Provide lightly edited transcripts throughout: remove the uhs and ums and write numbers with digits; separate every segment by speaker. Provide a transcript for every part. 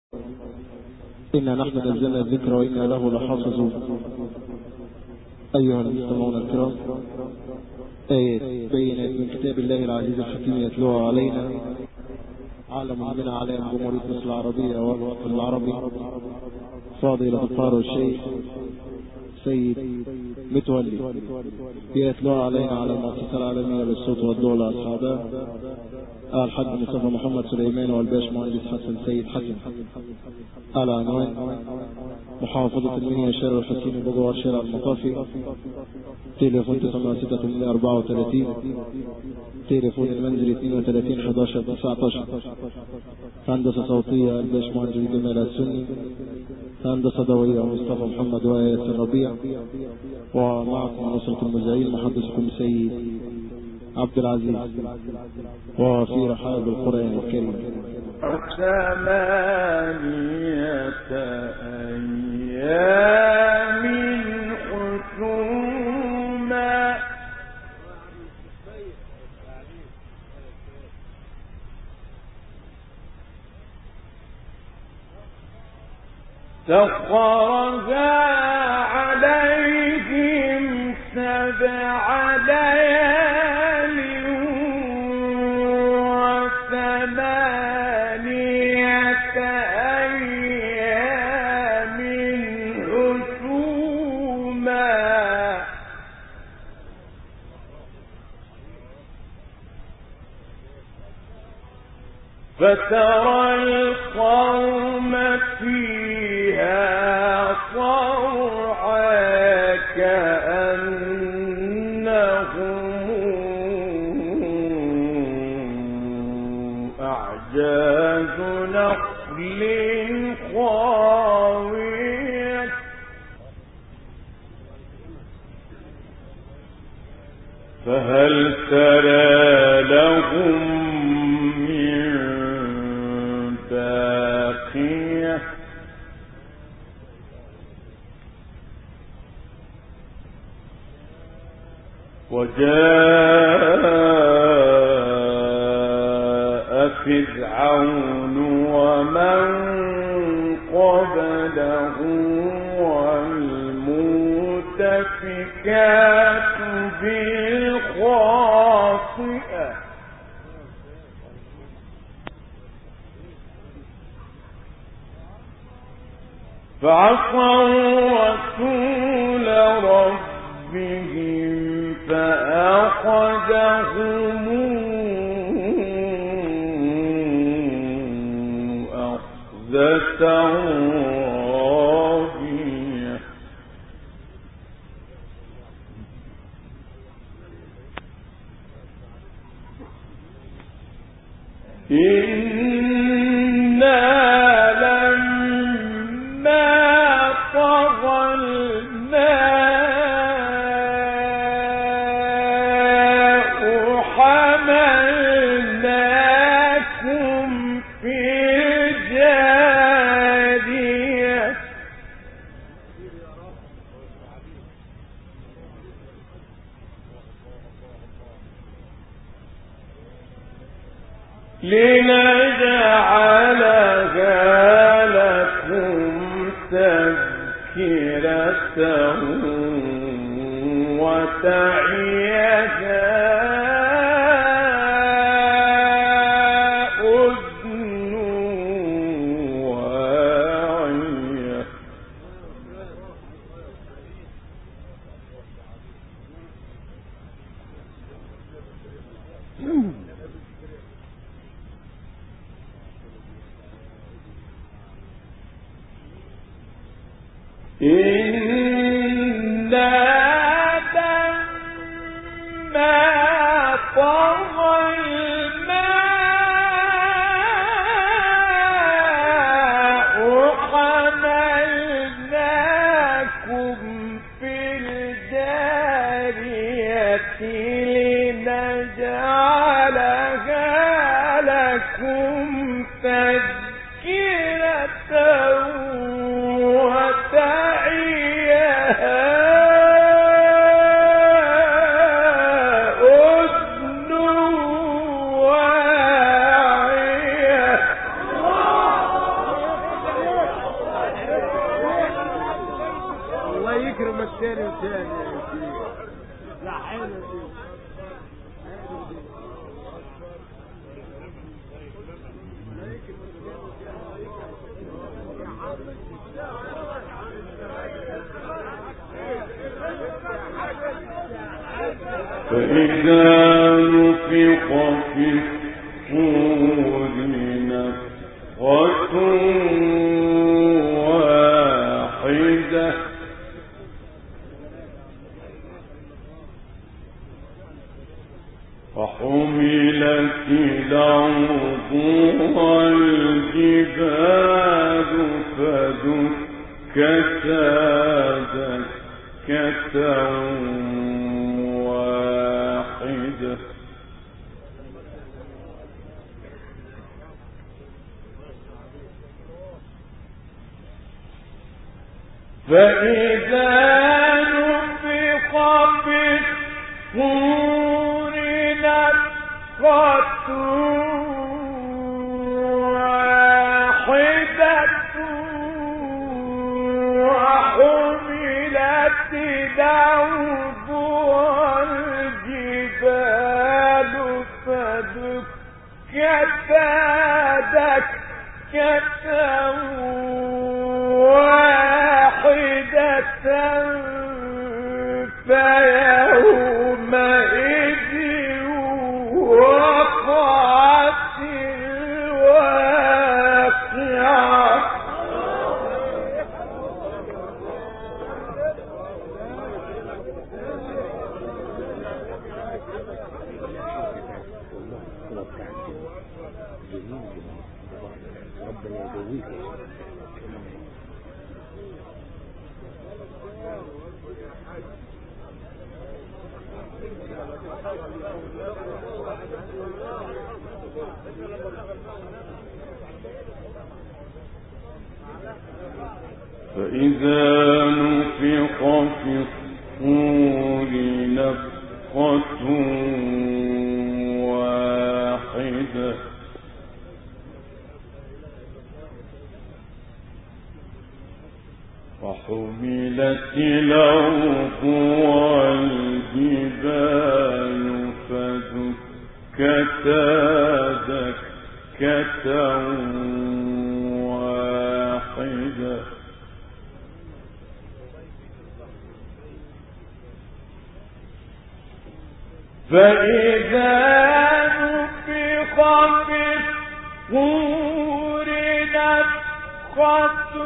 Speaker 1: إنا نحن نزلنا الذكر وإنا له لحافظون. أيها المستمعون الكرام، آية بينات من كتاب الله العزيز الحكيم يتلوها علينا عالم من أعلام جمهورية مصر العربية والوطن العربي فاضل الدكتور الشيخ سيد متولي يتلوها علينا على المؤسسة العالمية للصوت والضوء لأصحابها الحاج مصطفى محمد سليمان والباش مهندس حسن سيد حسن. على عنوان محافظة المنيا شارع الحسين بجوار شارع المطافي. تليفون 964 تليفون المنزل 32 11 19. هندسة صوتية الباش مهندس جمال السني. هندسة ضوئية مصطفى محمد وياسر ربيع. ومعكم نصرة المذيعين محدثكم سيد عبد العزيز. وفي رحاب القرآن الكريم
Speaker 2: 8 أيام حسوما سخرها عليهم 7 ليال و8 أيام حسوما فترى القوم فيها صرعى كأنهم أعجاز نخل خاوية فهل ترى لهم من باقية وجاء فرعون ومن قبله والمؤتفكات بالخاطئة فعصوا رسول ربهم فأخذهم أخذة رابية لنجعلها لكم تذكرة وتعيها أذن واعية تذكرة وتعيها
Speaker 1: يكرم الثاني والثاني يا شيخ. لا حلو دي.
Speaker 2: فإذا نفخ في الصور نفخة واحدة فحملت الأرض والجبال فدكتا دكة واحدة فإذا نفخ في الصور نفخة واحدة وحملت الأرض والجبال فدكتا دكة واحدة فيومئذ وقعت الواقعة فإذا نفخ في الصور نفخة واحدة وحملت الأرض والجبال فدكتا دكة واحدة فإذا نفخ في الصور نفخة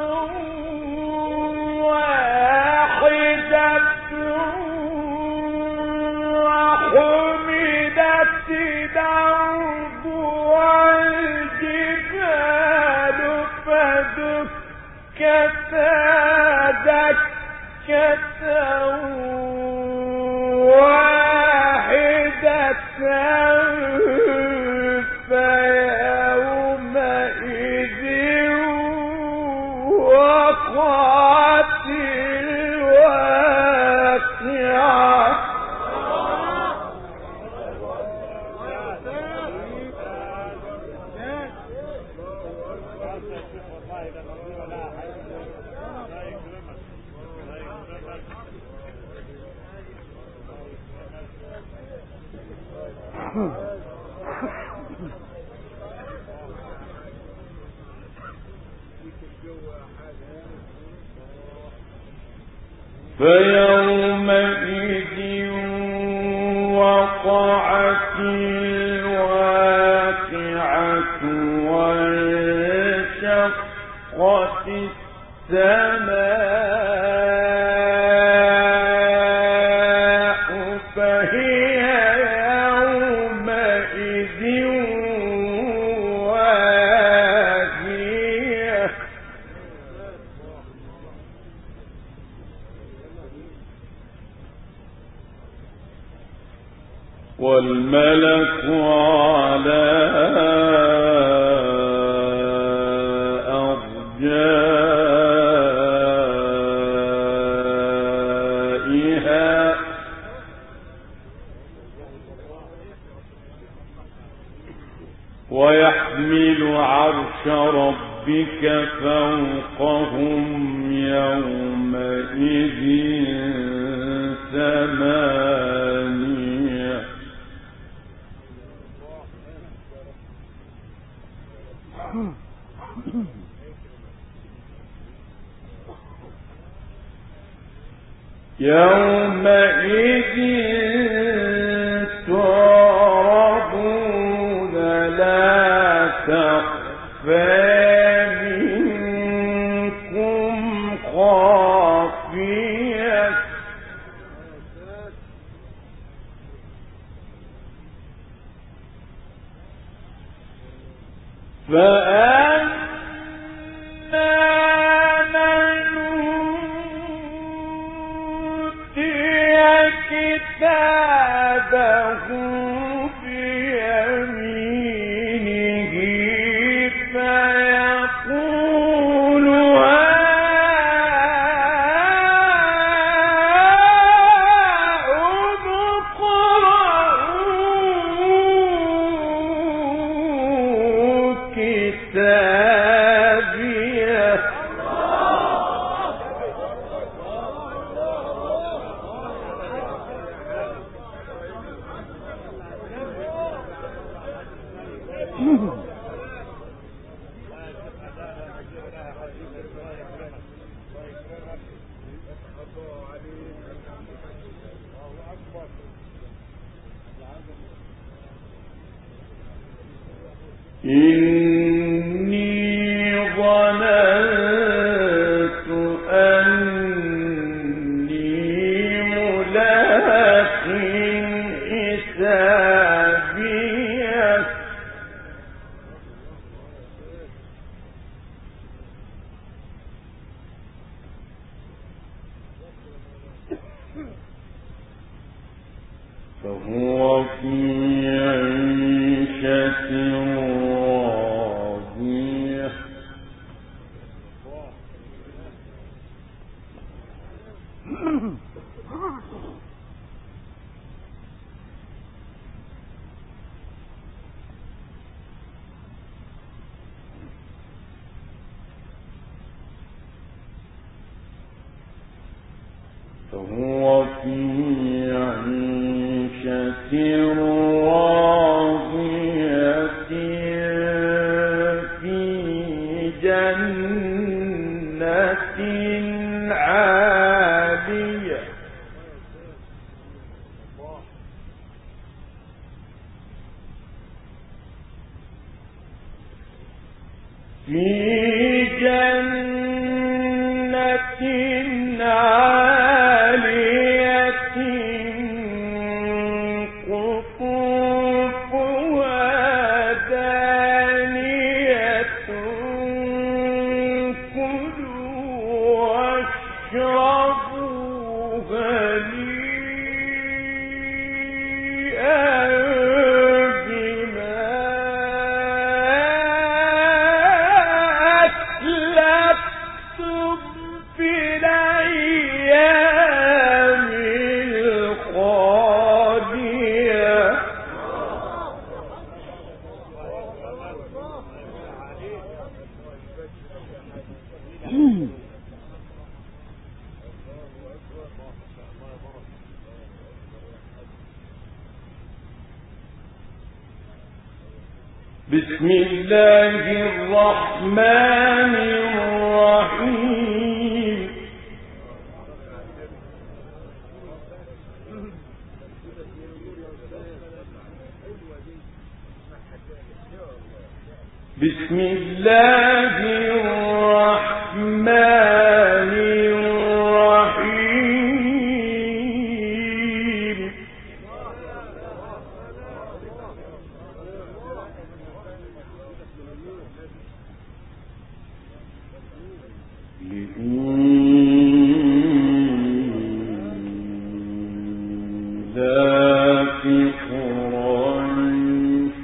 Speaker 2: واحدة وحملت الأرض والجبال فدكتا دكة واحدة فيومئذ وقعت الواقعة فيومئذ وقعت الواقعة وانشقت السماء فهي يومئذ واهية والملك على أرجائها ويحمل عرش ربك ربك فوقهم يومئذ ثمانية يومئذ تعرضون لا تخفى منكم خافية كتابه بيمينه فيقول هاؤم اقرءوا كتابيه إني ظننت أني ملاق حسابيه فهو في عيشة راضية فهو في عيشة راضية في جنة عالية في جنة عالية قطوفها دانية كلوا واشربوا هنيئا بما أسلفتم في الأيام الخالية بسم الله الرحمن الرحيم بسم الله الرحمن الرحيم لإيلاف قريش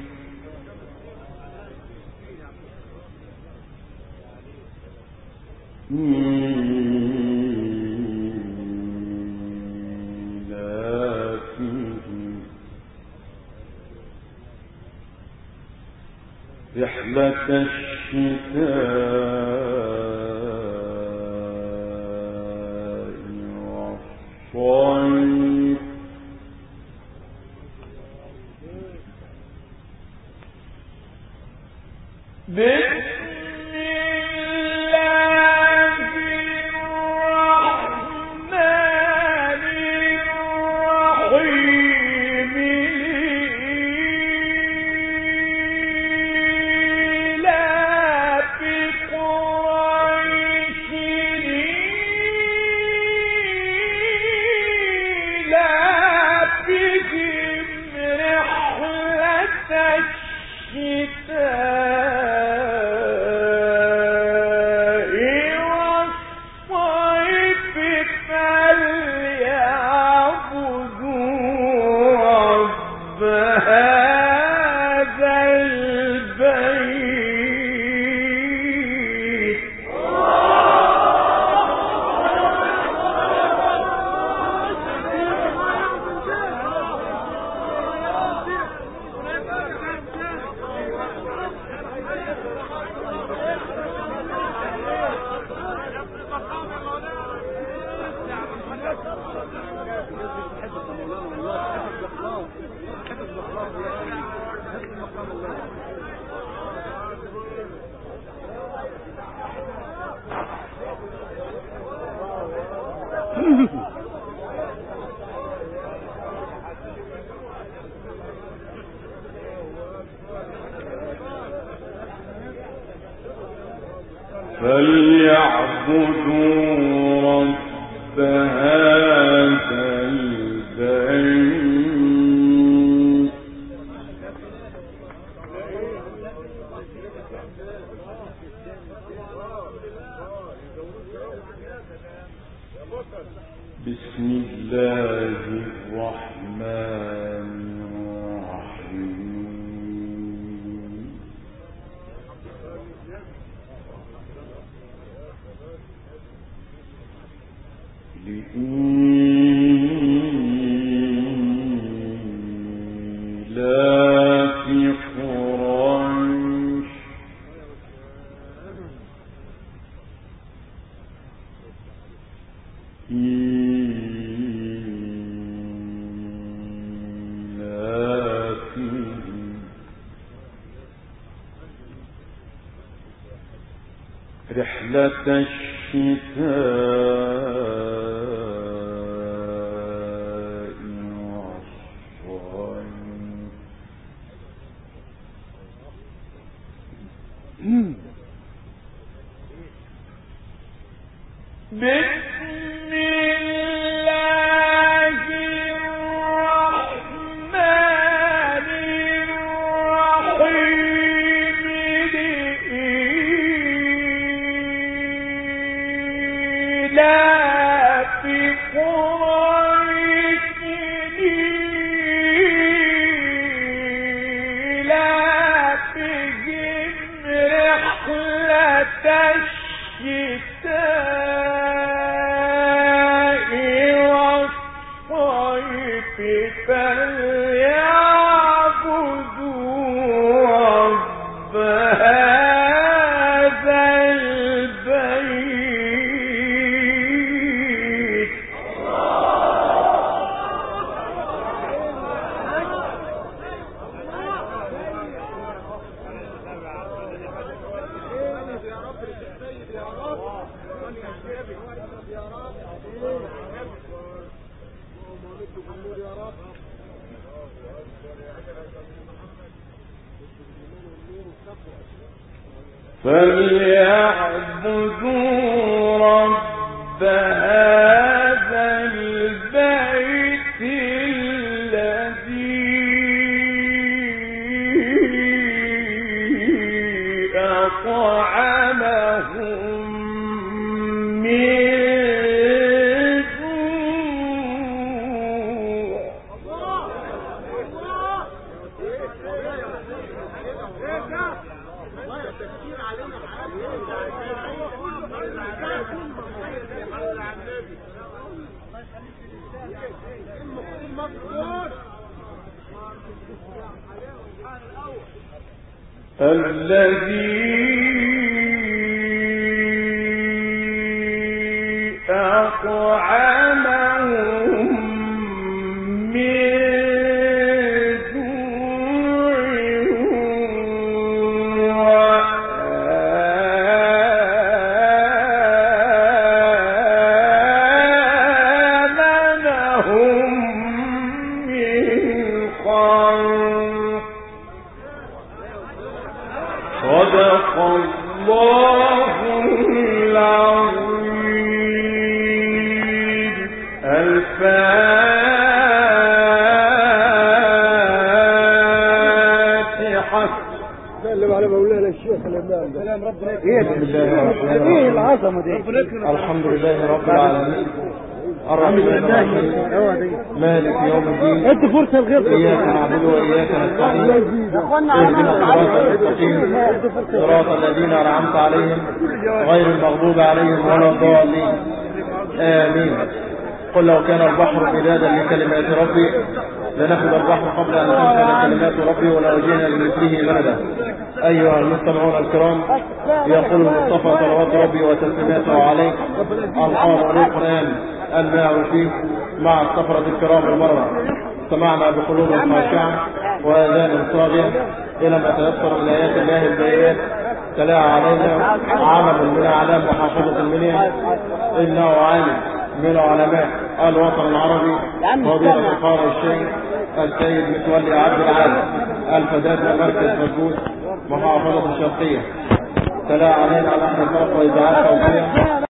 Speaker 2: رحلة فليعبدوا رب هذا البيت. بسم الله الرحمن الرحيم. لإيلاف قريش إيلافهم رحلة الشتاء بسم الله الرحمن الرحيم. لإيلاف قريش إيلافهم رحلة الشتاء والصيف فليعبدوا رب هذا البيت. فليعبدوا رب هذا البيت الذي أطعمهم من جوع. الذي أطعمهم من صدق الله العظيم. الفاتحة.
Speaker 3: سلم على مولانا الشيخ الإمام. سلام ربنا.
Speaker 1: ايه العظمة دي؟ الحمد لله رب العالمين الرحمن الرحيم مالك يوم الدين.
Speaker 3: ادي فرصة لغيرك.
Speaker 1: إياك نعبد وإياك نستعين اهدنا الصراط المستقيم صراط الذين أنعمت عليهم غير المغضوب عليهم ولا الضالين آمين. قل لو كان البحر مدادا لكلمات ربي لنفذ البحر قبل أن تنفذ كلمات ربي ولو جئنا بمثله مددا. أيها المستمعون الكرام، يقول المصطفى صلوات ربي وتسليماته عليه القارئ للقرآن الماء فيه مع السفرة الكرام المرة. سمعنا بقلوب خاشعة وآذان صاغية إلى ما تيسر من آيات الله البينات تلاها علينا عمل من أعلام محافظة المنيا، إنه عالم من علماء الوطن العربي فضيلة القارئ الشيخ السيد متولي عبد العال الفداد من مركز فجوس محافظة الشرقية. تلاها علينا نحن الفرق وإذاعات توفيق